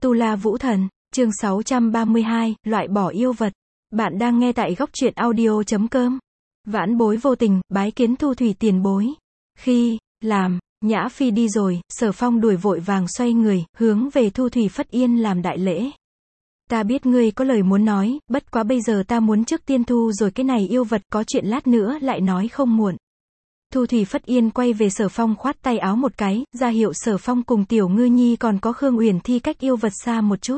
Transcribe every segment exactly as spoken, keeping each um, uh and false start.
Tu La Vũ Thần, chương sáu trăm ba mươi hai, loại bỏ yêu vật. Bạn đang nghe tại góc truyện audio chấm com. Vãn bối vô tình, bái kiến Thu Thủy tiền bối. Khi, làm, Nhã Phi đi rồi, Sở Phong đuổi vội vàng xoay người, hướng về Thu Thủy Phất Yên làm đại lễ. Ta biết ngươi có lời muốn nói, bất quá bây giờ ta muốn trước tiên thu rồi cái này yêu vật, có chuyện lát nữa lại nói không muộn. Thu Thủy Phất Yên quay về Sở Phong khoát tay áo một cái, ra hiệu Sở Phong cùng Tiểu Ngư Nhi còn có Khương Uyển Thi cách yêu vật xa một chút.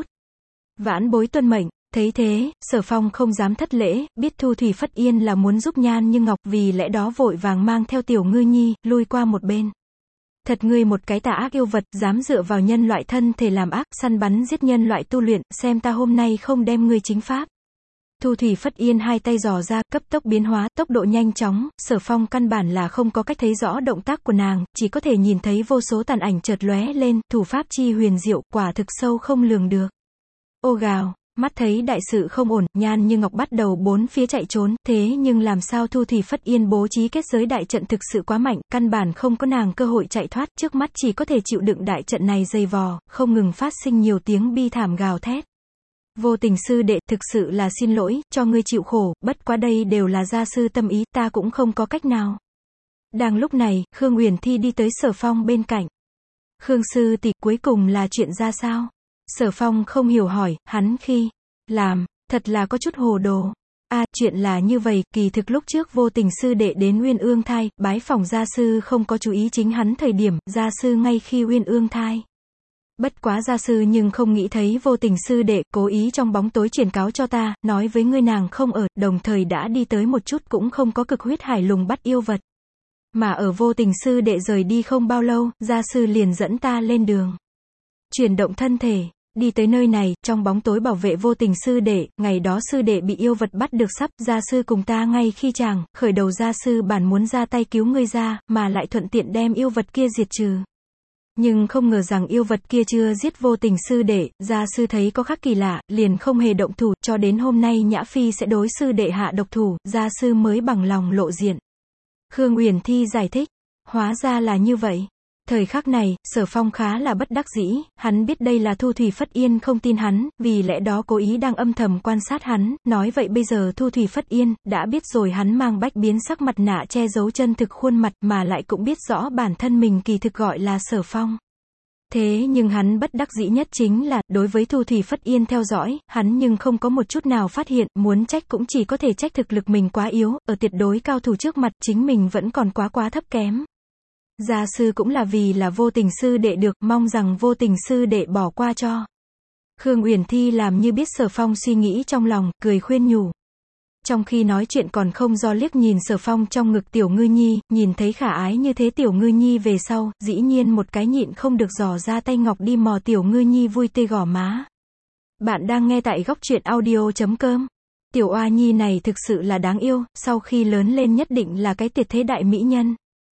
Vãn bối tuân mệnh. Thấy thế, Sở Phong không dám thất lễ, biết Thu Thủy Phất Yên là muốn giúp Nhan Như Ngọc, vì lẽ đó vội vàng mang theo Tiểu Ngư Nhi, lui qua một bên. Thật ngươi một cái tà ác yêu vật, dám dựa vào nhân loại thân thể làm ác, săn bắn giết nhân loại tu luyện, xem ta hôm nay không đem ngươi chính pháp. Thu Thủy Phất Yên hai tay giò ra, cấp tốc biến hóa, tốc độ nhanh chóng, Sở Phong căn bản là không có cách thấy rõ động tác của nàng, chỉ có thể nhìn thấy vô số tàn ảnh chợt lóe lên, thủ pháp chi huyền diệu, quả thực sâu không lường được. Ô gào, mắt thấy đại sự không ổn, Nhan Như Ngọc bắt đầu bốn phía chạy trốn, thế nhưng làm sao Thu Thủy Phất Yên bố trí kết giới đại trận thực sự quá mạnh, căn bản không có nàng cơ hội chạy thoát, trước mắt chỉ có thể chịu đựng đại trận này dày vò, không ngừng phát sinh nhiều tiếng bi thảm gào thét. Vô Tình sư đệ, thực sự là xin lỗi, cho ngươi chịu khổ, bất quá đây đều là gia sư tâm ý, ta cũng không có cách nào. Đang lúc này, Khương Uyển Thi đi tới Sở Phong bên cạnh. Khương sư tỷ, cuối cùng là chuyện ra sao? Sở Phong không hiểu hỏi, hắn khi làm, thật là có chút hồ đồ. À, chuyện là như vậy, kỳ thực lúc trước Vô Tình sư đệ đến Uyên Ương Thai, bái phỏng gia sư không có chú ý chính hắn thời điểm, gia sư ngay khi Uyên Ương Thai. Bất quá gia sư nhưng không nghĩ thấy Vô Tình sư đệ, cố ý trong bóng tối truyền cáo cho ta, nói với ngươi nàng không ở, đồng thời đã đi tới một chút cũng không có cực huyết hải lùng bắt yêu vật. Mà ở Vô Tình sư đệ rời đi không bao lâu, gia sư liền dẫn ta lên đường. Chuyển động thân thể, đi tới nơi này, trong bóng tối bảo vệ Vô Tình sư đệ, ngày đó sư đệ bị yêu vật bắt được sắp, gia sư cùng ta ngay khi chàng, khởi đầu gia sư bản muốn ra tay cứu ngươi ra, mà lại thuận tiện đem yêu vật kia diệt trừ. Nhưng không ngờ rằng yêu vật kia chưa giết Vô Tình sư đệ, gia sư thấy có khác kỳ lạ, liền không hề động thủ, cho đến hôm nay Nhã Phi sẽ đối sư đệ hạ độc thủ, gia sư mới bằng lòng lộ diện. Khương Uyển Thi giải thích, hóa ra là như vậy. Thời khắc này, Sở Phong khá là bất đắc dĩ, hắn biết đây là Thu Thủy Phất Yên không tin hắn, vì lẽ đó cố ý đang âm thầm quan sát hắn, nói vậy bây giờ Thu Thủy Phất Yên, đã biết rồi hắn mang bách biến sắc mặt nạ che giấu chân thực khuôn mặt, mà lại cũng biết rõ bản thân mình kỳ thực gọi là Sở Phong. Thế nhưng hắn bất đắc dĩ nhất chính là, đối với Thu Thủy Phất Yên theo dõi, hắn nhưng không có một chút nào phát hiện, muốn trách cũng chỉ có thể trách thực lực mình quá yếu, ở tuyệt đối cao thủ trước mặt chính mình vẫn còn quá quá thấp kém. Gia sư cũng là vì là Vô Tình sư đệ được, mong rằng Vô Tình sư đệ bỏ qua cho. Khương Uyển Thi làm như biết Sở Phong suy nghĩ trong lòng, cười khuyên nhủ. Trong khi nói chuyện còn không do liếc nhìn Sở Phong trong ngực Tiểu Ngư Nhi, nhìn thấy khả ái như thế Tiểu Ngư Nhi về sau, dĩ nhiên một cái nhịn không được dò ra tay ngọc đi mò Tiểu Ngư Nhi vui tê gò má. Bạn đang nghe tại góc truyện audio chấm com. Tiểu Oa Nhi này thực sự là đáng yêu, sau khi lớn lên nhất định là cái tuyệt thế đại mỹ nhân.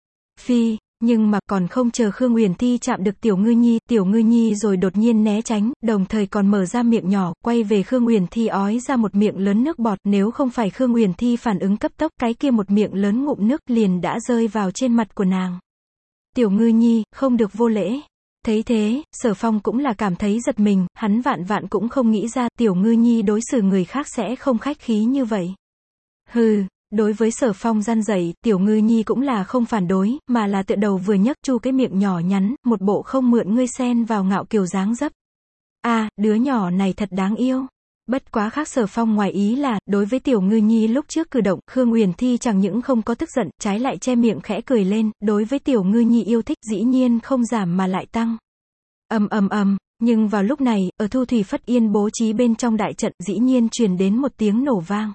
Phi. Nhưng mà còn không chờ Khương Uyển Thi chạm được Tiểu Ngư Nhi, Tiểu Ngư Nhi rồi đột nhiên né tránh, đồng thời còn mở ra miệng nhỏ, quay về Khương Uyển Thi ói ra một miệng lớn nước bọt, nếu không phải Khương Uyển Thi phản ứng cấp tốc, cái kia một miệng lớn ngụm nước liền đã rơi vào trên mặt của nàng. Tiểu Ngư Nhi, không được vô lễ. Thấy thế, Sở Phong cũng là cảm thấy giật mình, hắn vạn vạn cũng không nghĩ ra, Tiểu Ngư Nhi đối xử người khác sẽ không khách khí như vậy. Hừ. Đối với Sở Phong răn dạy, Tiểu Ngư Nhi cũng là không phản đối, mà là tựa đầu vừa nhấc chu cái miệng nhỏ nhắn, một bộ không mượn ngươi xen vào ngạo kiều dáng dấp. À, đứa nhỏ này thật đáng yêu. Bất quá khác Sở Phong ngoài ý là, đối với Tiểu Ngư Nhi lúc trước cử động, Khương Uyển Thi chẳng những không có tức giận, trái lại che miệng khẽ cười lên, đối với Tiểu Ngư Nhi yêu thích dĩ nhiên không giảm mà lại tăng. Ầm ầm ầm, nhưng vào lúc này, ở Thu Thủy Phất Yên bố trí bên trong đại trận dĩ nhiên truyền đến một tiếng nổ vang.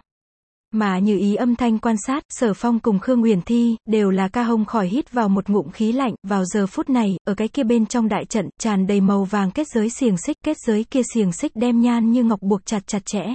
Mà như ý âm thanh quan sát, Sở Phong cùng Khương Uyển Thi, đều là ca hông khỏi hít vào một ngụm khí lạnh, vào giờ phút này, ở cái kia bên trong đại trận, tràn đầy màu vàng kết giới xiềng xích, kết giới kia xiềng xích đem Nhan Như Ngọc buộc chặt chặt chẽ.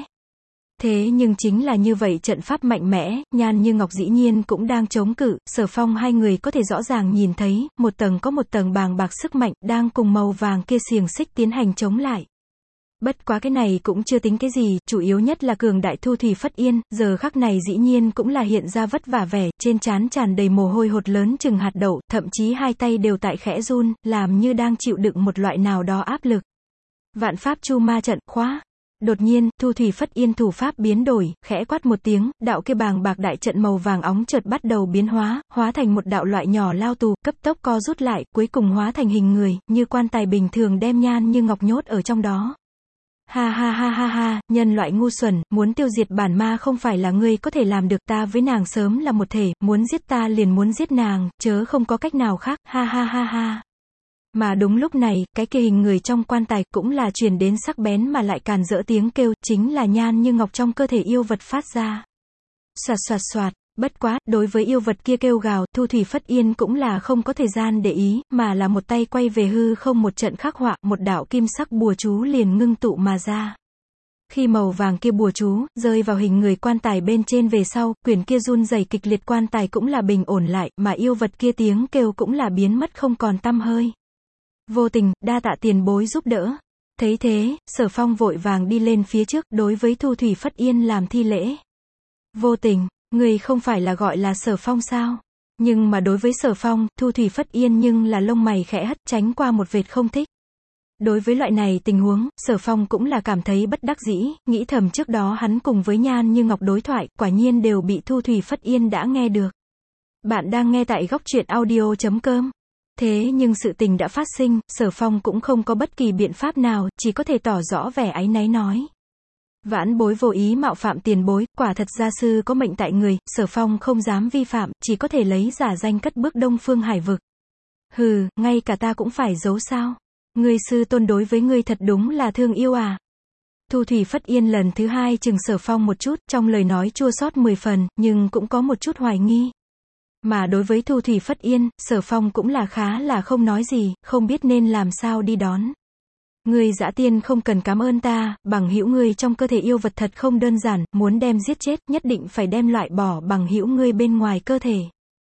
Thế nhưng chính là như vậy trận pháp mạnh mẽ, Nhan Như Ngọc dĩ nhiên cũng đang chống cự, Sở Phong hai người có thể rõ ràng nhìn thấy, một tầng có một tầng bàng bạc sức mạnh, đang cùng màu vàng kia xiềng xích tiến hành chống lại. Bất quá cái này cũng chưa tính cái gì, chủ yếu nhất là cường đại Thu Thủy Phất Yên, giờ khắc này dĩ nhiên cũng là hiện ra vất vả vẻ, trên trán tràn đầy mồ hôi hột lớn chừng hạt đậu, thậm chí hai tay đều tại khẽ run, làm như đang chịu đựng một loại nào đó áp lực. Vạn pháp chu ma trận, khóa. Đột nhiên, Thu Thủy Phất Yên thủ pháp biến đổi, khẽ quát một tiếng, đạo kia bàng bạc đại trận màu vàng óng chợt bắt đầu biến hóa, hóa thành một đạo loại nhỏ lao tù, cấp tốc co rút lại, cuối cùng hóa thành hình người, như quan tài bình thường đem Nhan Như Ngọc nhốt ở trong đó. Ha ha ha ha ha, nhân loại ngu xuẩn, muốn tiêu diệt bản ma không phải là ngươi có thể làm được, ta với nàng sớm là một thể, muốn giết ta liền muốn giết nàng, chớ không có cách nào khác, ha ha ha ha. Mà đúng lúc này, cái kia hình người trong quan tài cũng là truyền đến sắc bén mà lại càn rỡ tiếng kêu, chính là Nhan Như Ngọc trong cơ thể yêu vật phát ra. Soạt soạt soạt, bất quá, đối với yêu vật kia kêu gào, Thu Thủy Phất Yên cũng là không có thời gian để ý, mà là một tay quay về hư không một trận khắc họa, một đạo kim sắc bùa chú liền ngưng tụ mà ra. Khi màu vàng kia bùa chú, rơi vào hình người quan tài bên trên về sau, quyển kia run rẩy kịch liệt quan tài cũng là bình ổn lại, mà yêu vật kia tiếng kêu cũng là biến mất không còn tăm hơi. Vô Tình, đa tạ tiền bối giúp đỡ. Thấy thế, Sở Phong vội vàng đi lên phía trước, đối với Thu Thủy Phất Yên làm thi lễ. Vô Tình, người không phải là gọi là Sở Phong sao? Nhưng mà đối với Sở Phong, Thu Thủy Phất Yên nhưng là lông mày khẽ hất, tránh qua một vệt không thích. Đối với loại này tình huống, Sở Phong cũng là cảm thấy bất đắc dĩ, nghĩ thầm trước đó hắn cùng với Nhan Như Ngọc đối thoại, quả nhiên đều bị Thu Thủy Phất Yên đã nghe được. Bạn đang nghe tại góc truyện audio chấm com. Thế nhưng sự tình đã phát sinh, Sở Phong cũng không có bất kỳ biện pháp nào, chỉ có thể tỏ rõ vẻ áy náy nói. Vãn bối vô ý mạo phạm tiền bối, quả thật gia sư có mệnh tại người, Sở Phong không dám vi phạm, chỉ có thể lấy giả danh cất bước Đông Phương Hải vực. Hừ, ngay cả ta cũng phải giấu sao? Ngươi sư tôn đối với ngươi thật đúng là thương yêu à? Thu Thủy Phất Yên lần thứ hai chừng Sở Phong một chút, trong lời nói chua xót mười phần, nhưng cũng có một chút hoài nghi. Mà đối với Thu Thủy Phất Yên, Sở Phong cũng là khá là không nói gì, không biết nên làm sao đi đón. Ngươi Dã Tiên không cần cảm ơn ta, bằng hữu ngươi trong cơ thể yêu vật thật không đơn giản, muốn đem giết chết, nhất định phải đem loại bỏ bằng hữu ngươi bên ngoài cơ thể.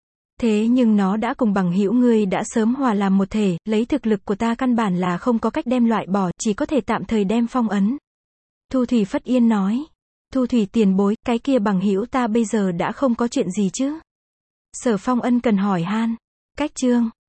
Thế nhưng nó đã cùng bằng hữu ngươi đã sớm hòa làm một thể, lấy thực lực của ta căn bản là không có cách đem loại bỏ, chỉ có thể tạm thời đem phong ấn. Thu Thủy Phất Yên nói. Thu Thủy tiền bối, cái kia bằng hữu ta bây giờ đã không có chuyện gì chứ? Sở Phong ân cần hỏi han. Cách chương